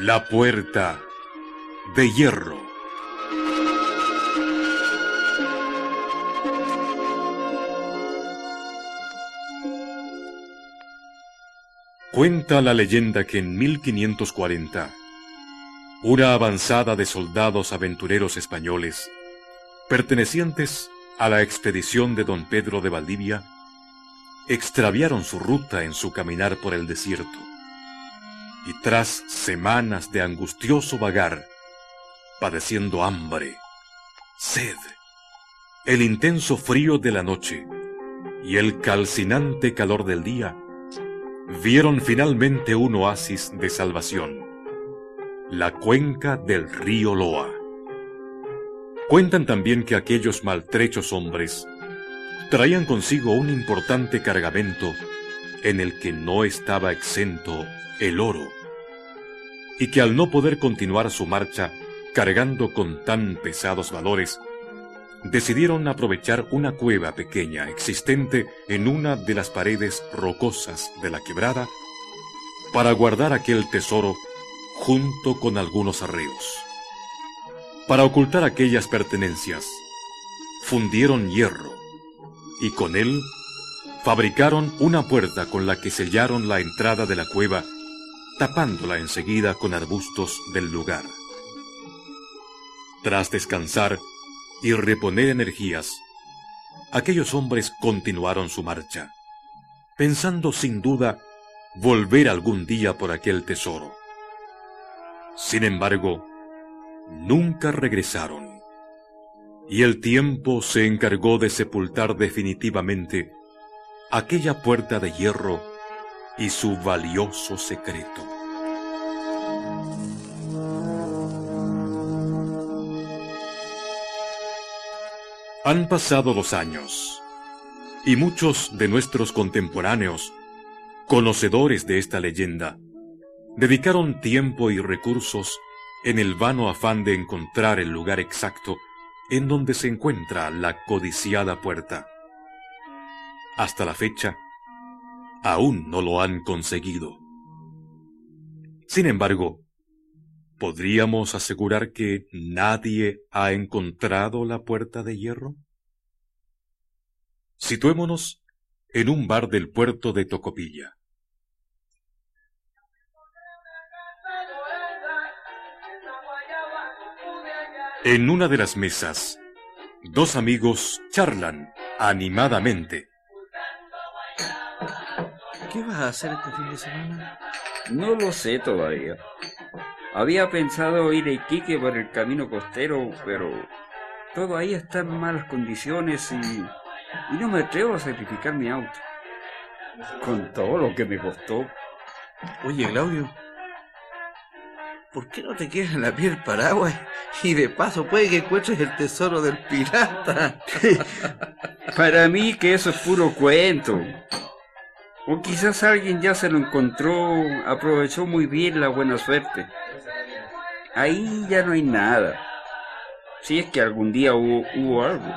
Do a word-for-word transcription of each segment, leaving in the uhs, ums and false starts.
La puerta de hierro. Cuenta la leyenda que en mil quinientos cuarenta, una avanzada de soldados aventureros españoles, pertenecientes a la expedición de don Pedro de Valdivia, extraviaron su ruta en su caminar por el desierto, y tras semanas de angustioso vagar, padeciendo hambre, sed, el intenso frío de la noche y el calcinante calor del día, vieron finalmente un oasis de salvación, la cuenca del río Loa. Cuentan también que aquellos maltrechos hombres traían consigo un importante cargamento en el que no estaba exento el oro, y que al no poder continuar su marcha cargando con tan pesados valores, decidieron aprovechar una cueva pequeña existente en una de las paredes rocosas de la quebrada para guardar aquel tesoro junto con algunos arreos. Para ocultar aquellas pertenencias, fundieron hierro y con él fabricaron una puerta con la que sellaron la entrada de la cueva, tapándola enseguida con arbustos del lugar. Tras descansar y reponer energías, aquellos hombres continuaron su marcha, pensando sin duda volver algún día por aquel tesoro. Sin embargo, nunca regresaron, y el tiempo se encargó de sepultar definitivamente aquella puerta de hierro y su valioso secreto. Han pasado los años, y muchos de nuestros contemporáneos, conocedores de esta leyenda, dedicaron tiempo y recursos en el vano afán de encontrar el lugar exacto en donde se encuentra la codiciada puerta. Hasta la fecha, aún no lo han conseguido. Sin embargo, ¿podríamos asegurar que nadie ha encontrado la puerta de hierro? Situémonos en un bar del puerto de Tocopilla. En una de las mesas, dos amigos charlan animadamente. ¿Qué vas a hacer este fin de semana? No lo sé todavía. Había pensado ir a Iquique por el camino costero, pero todo ahí está en malas condiciones y, y no me atrevo a sacrificar mi auto. Con todo lo que me costó. Oye, Claudio, ¿por qué no te quedas en la piel del Paraguay? Y de paso puede que encuentres el tesoro del pirata. Para mí que eso es puro cuento. O quizás alguien ya se lo encontró, aprovechó muy bien la buena suerte. Ahí ya no hay nada. Si es que algún día hubo, hubo algo.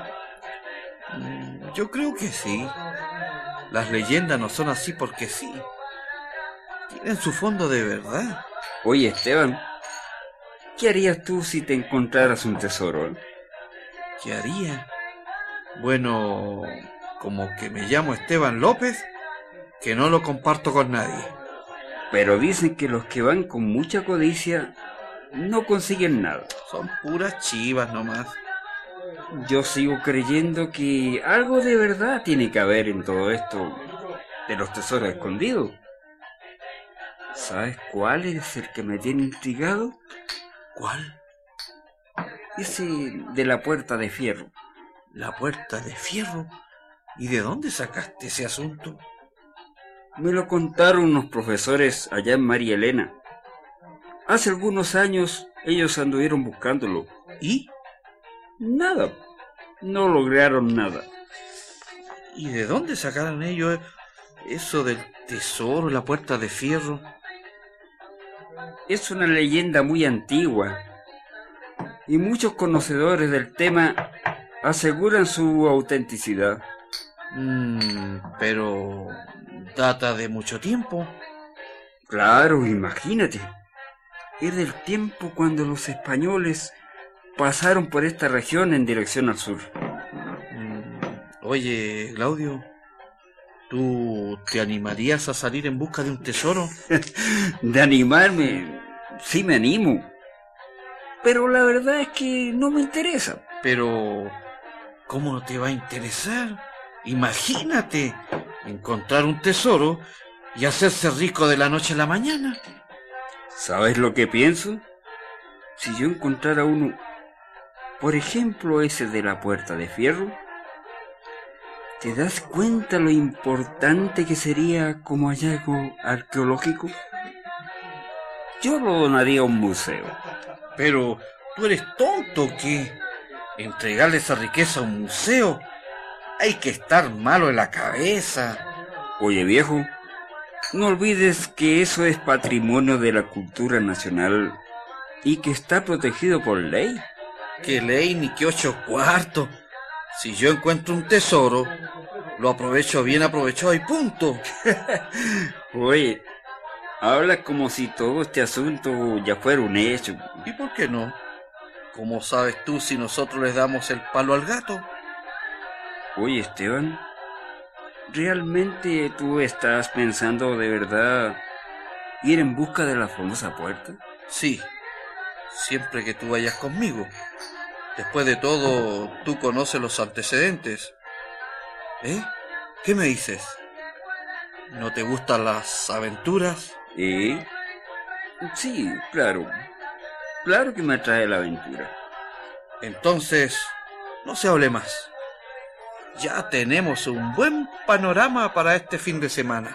Yo creo que sí. Las leyendas no son así porque sí. Tienen su fondo de verdad. Oye, Esteban, ¿qué harías tú si te encontraras un tesoro? ¿Qué haría? Bueno, como que me llamo Esteban López, que no lo comparto con nadie. Pero dicen que los que van con mucha codicia no consiguen nada. Son puras chivas nomás. Yo sigo creyendo que algo de verdad tiene que haber en todo esto de los tesoros escondidos. ¿Sabes cuál es el que me tiene intrigado? ¿Cuál? Ese de la puerta de fierro. ¿La puerta de fierro? ¿Y de dónde sacaste ese asunto? Me lo contaron unos profesores allá en María Elena. Hace algunos años ellos anduvieron buscándolo. ¿Y? Nada. No lograron nada. ¿Y de dónde sacaron ellos eso del tesoro, la puerta de fierro? Es una leyenda muy antigua. Y muchos conocedores del tema aseguran su autenticidad. Mm, pero data de mucho tiempo. Claro, imagínate. es del tiempo cuando los españoles pasaron por esta región en dirección al sur. Mm, Oye, Claudio, ¿tú te animarías a salir en busca de un tesoro? De animarme, sí me animo. Pero la verdad es que no me interesa. Pero, ¿cómo no te va a interesar? Imagínate encontrar un tesoro y hacerse rico de la noche a la mañana. ¿Sabes lo que pienso? Si yo encontrara uno, por ejemplo ese de la Puerta de Fierro, ¿te das cuenta lo importante que sería como hallazgo arqueológico? Yo lo donaría a un museo. Pero, ¿tú eres tonto o qué? ¿Entregarle esa riqueza a un museo? Hay que estar malo en la cabeza. Oye, viejo, no olvides que eso es patrimonio de la cultura nacional y que está protegido por ley. ¿Qué ley ni qué ocho cuartos? Si yo encuentro un tesoro, lo aprovecho bien aprovechado y punto. Oye, hablas como si todo este asunto ya fuera un hecho. ¿Y por qué no? ¿Cómo sabes tú si nosotros les damos el palo al gato? Oye, Esteban, ¿realmente tú estás pensando de verdad ir en busca de la famosa puerta? Sí, siempre que tú vayas conmigo. Después de todo, tú conoces los antecedentes. ¿Eh? ¿Qué me dices? ¿No te gustan las aventuras? ¿Eh? Sí, claro. Claro que me atrae la aventura. Entonces, no se hable más. Ya tenemos un buen panorama para este fin de semana.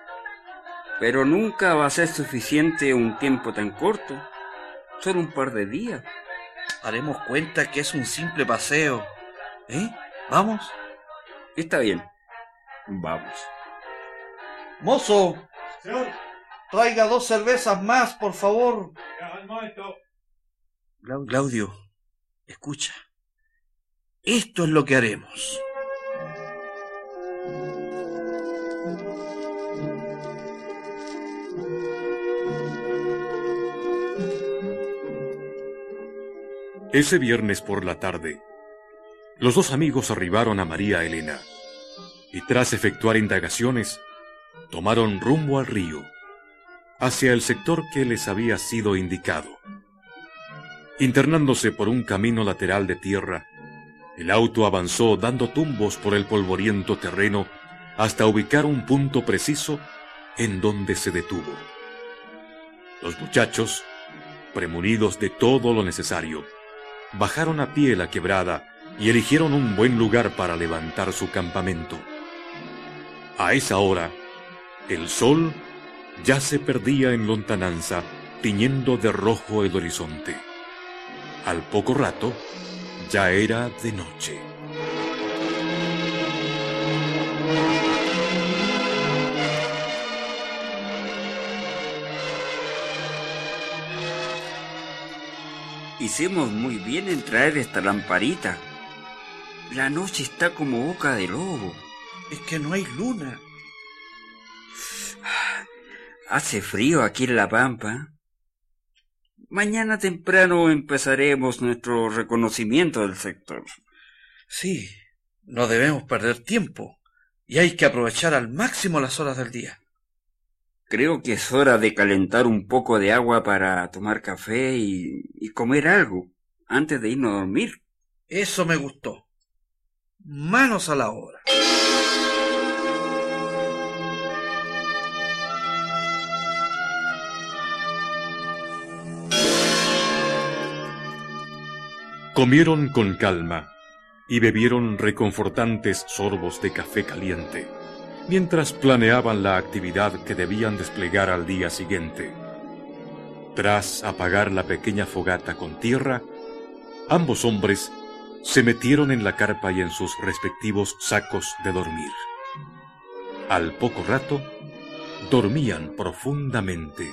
Pero nunca va a ser suficiente un tiempo tan corto. Solo un par de días. Haremos cuenta que es un simple paseo. ¿Eh? ¿Vamos? Está bien. Vamos. ¡Mozo! Señor. Traiga dos cervezas más, por favor. Claudio, escucha. Esto es lo que haremos. Ese viernes por la tarde, los dos amigos arribaron a María Elena y tras efectuar indagaciones, tomaron rumbo al río, hacia el sector que les había sido indicado. Internándose por un camino lateral de tierra, el auto avanzó dando tumbos por el polvoriento terreno hasta ubicar un punto preciso en donde se detuvo. Los muchachos, premunidos de todo lo necesario, bajaron a pie la quebrada y eligieron un buen lugar para levantar su campamento. A esa hora, el sol ya se perdía en lontananza, tiñendo de rojo el horizonte. Al poco rato, ya era de noche. Hicimos muy bien en traer esta lamparita. La noche está como boca de lobo. Es que no hay luna. Hace frío aquí en La Pampa. Mañana temprano empezaremos nuestro reconocimiento del sector. Sí, no debemos perder tiempo y hay que aprovechar al máximo las horas del día. Creo que es hora de calentar un poco de agua para tomar café y, y comer algo antes de irnos a dormir. Eso me gustó. Manos a la obra. Comieron con calma y bebieron reconfortantes sorbos de café caliente, mientras planeaban la actividad que debían desplegar al día siguiente. Tras apagar la pequeña fogata con tierra, ambos hombres se metieron en la carpa y en sus respectivos sacos de dormir. Al poco rato, dormían profundamente.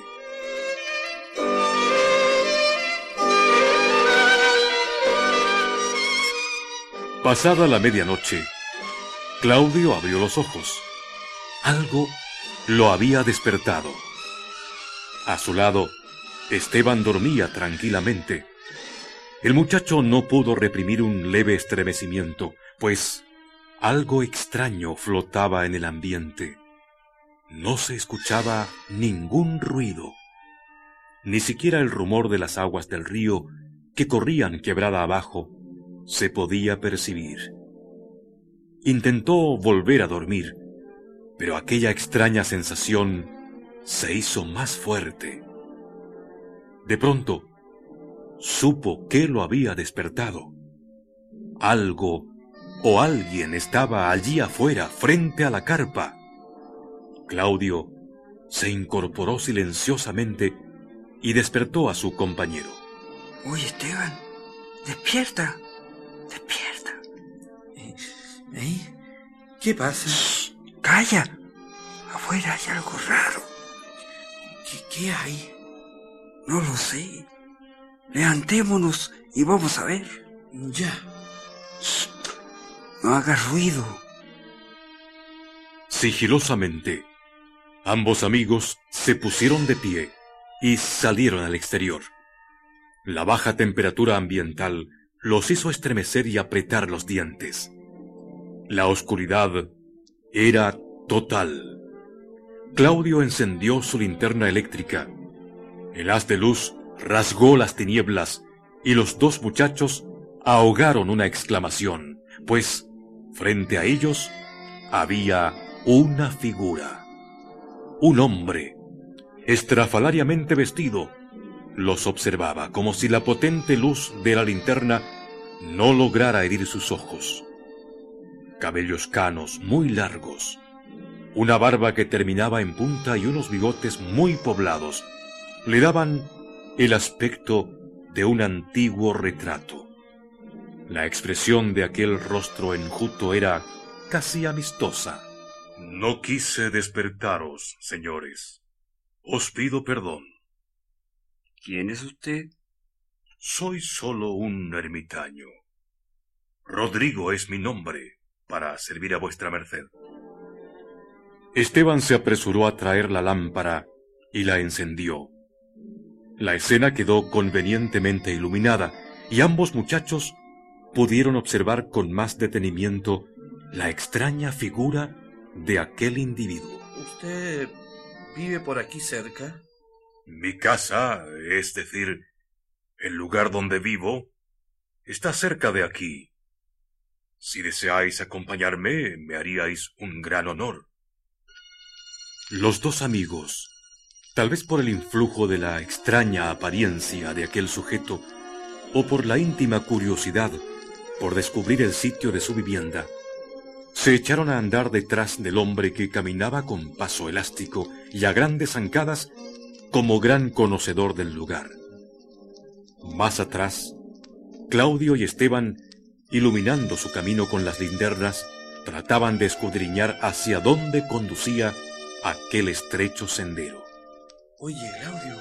Pasada la medianoche, Claudio abrió los ojos. Algo lo había despertado. A su lado, Esteban dormía tranquilamente. El muchacho no pudo reprimir un leve estremecimiento, pues algo extraño flotaba en el ambiente. No se escuchaba ningún ruido, ni siquiera el rumor de las aguas del río que corrían quebrada abajo se podía percibir. Intentó volver a dormir, pero aquella extraña sensación se hizo más fuerte. De pronto, supo que lo había despertado. Algo o alguien estaba allí afuera, frente a la carpa. Claudio se incorporó silenciosamente y despertó a su compañero. Oye, Esteban, despierta, despierta. ¿Eh? ¿Eh? ¿Qué pasa? Shh, calla, afuera hay algo raro. ¿Qué, qué hay? No lo sé. Levantémonos y vamos a ver. Ya. Shh, no hagas ruido. Sigilosamente, ambos amigos se pusieron de pie y salieron al exterior. La baja temperatura ambiental los hizo estremecer y apretar los dientes. La oscuridad era total. Claudio encendió su linterna eléctrica. El haz de luz rasgó las tinieblas y los dos muchachos ahogaron una exclamación, pues frente a ellos había una figura. Un hombre, estrafalariamente vestido, los observaba como si la potente luz de la linterna no lograra herir sus ojos. Cabellos canos muy largos, una barba que terminaba en punta y unos bigotes muy poblados le daban el aspecto de un antiguo retrato. La expresión de aquel rostro enjuto era casi amistosa. No quise despertaros, señores. Os pido perdón. ¿Quién es usted? Soy solo un ermitaño. Rodrigo es mi nombre, para servir a vuestra merced. Esteban se apresuró a traer la lámpara y la encendió. La escena quedó convenientemente iluminada y ambos muchachos pudieron observar con más detenimiento la extraña figura de aquel individuo. ¿Usted vive por aquí cerca? Mi casa, es decir, el lugar donde vivo, está cerca de aquí. Si deseáis acompañarme, me haríais un gran honor. Los dos amigos, tal vez por el influjo de la extraña apariencia de aquel sujeto, o por la íntima curiosidad por descubrir el sitio de su vivienda, se echaron a andar detrás del hombre que caminaba con paso elástico y a grandes zancadas como gran conocedor del lugar. Más atrás, Claudio y Esteban, iluminando su camino con las linternas, trataban de escudriñar hacia dónde conducía aquel estrecho sendero. Oye, Claudio,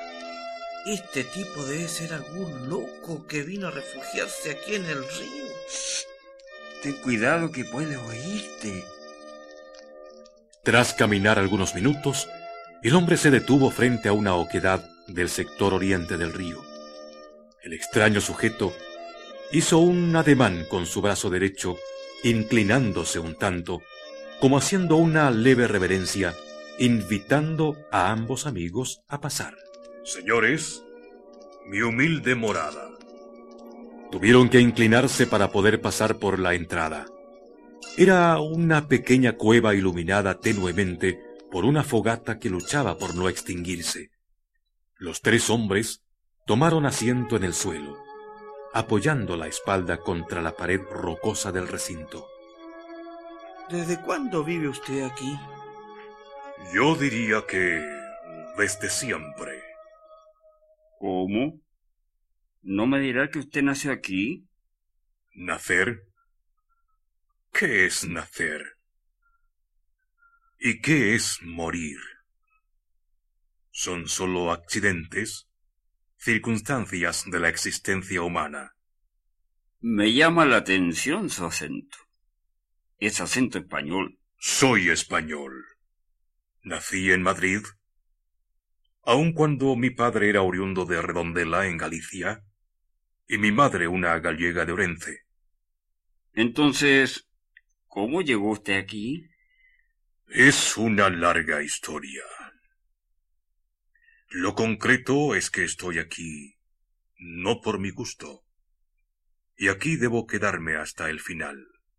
este tipo debe ser algún loco que vino a refugiarse aquí en el río. Ten cuidado que puede oírte. Tras caminar algunos minutos, el hombre se detuvo frente a una oquedad del sector oriente del río. El extraño sujeto hizo un ademán con su brazo derecho, inclinándose un tanto, como haciendo una leve reverencia, invitando a ambos amigos a pasar. Señores, mi humilde morada. Tuvieron que inclinarse para poder pasar por la entrada. Era una pequeña cueva iluminada tenuemente por una fogata que luchaba por no extinguirse. Los tres hombres tomaron asiento en el suelo, apoyando la espalda contra la pared rocosa del recinto. ¿Desde cuándo vive usted aquí? Yo diría que desde siempre. ¿Cómo? ¿No me dirá que usted nació aquí? ¿Nacer? ¿Qué es nacer? ¿Y qué es morir? ¿Son solo accidentes, circunstancias de la existencia humana? Me llama la atención su acento. Es acento español. Soy español. Nací en Madrid. aun cuando mi padre era oriundo de Redondela, en Galicia, y mi madre una gallega de Orense. Entonces, ¿cómo llegó usted aquí? Es una larga historia. Lo concreto es que estoy aquí, no por mi gusto, y aquí debo quedarme hasta el final.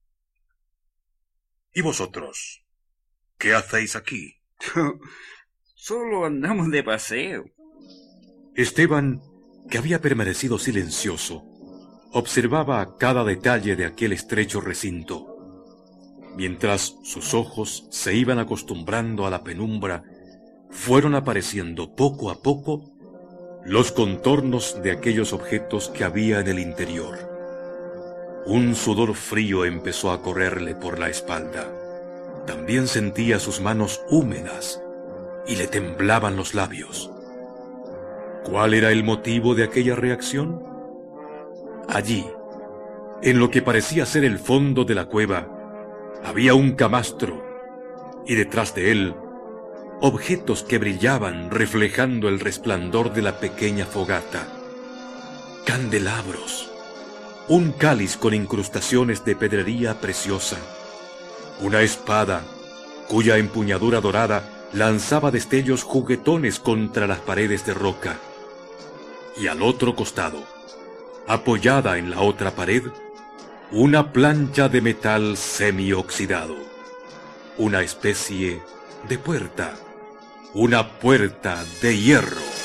¿Y vosotros? ¿Qué hacéis aquí? Solo andamos de paseo. Esteban, que había permanecido silencioso, observaba cada detalle de aquel estrecho recinto, mientras sus ojos se iban acostumbrando a la penumbra. Fueron apareciendo poco a poco los contornos de aquellos objetos que había en el interior. Un sudor frío empezó a correrle por la espalda. También sentía sus manos húmedas y le temblaban los labios. ¿Cuál era el motivo de aquella reacción? Allí, en lo que parecía ser el fondo de la cueva, había un camastro, y detrás de él, objetos que brillaban reflejando el resplandor de la pequeña fogata. Candelabros, un cáliz con incrustaciones de pedrería preciosa, una espada cuya empuñadura dorada lanzaba destellos juguetones contra las paredes de roca, y al otro costado, apoyada en la otra pared, una plancha de metal semioxidado, una especie de puerta, una puerta de hierro.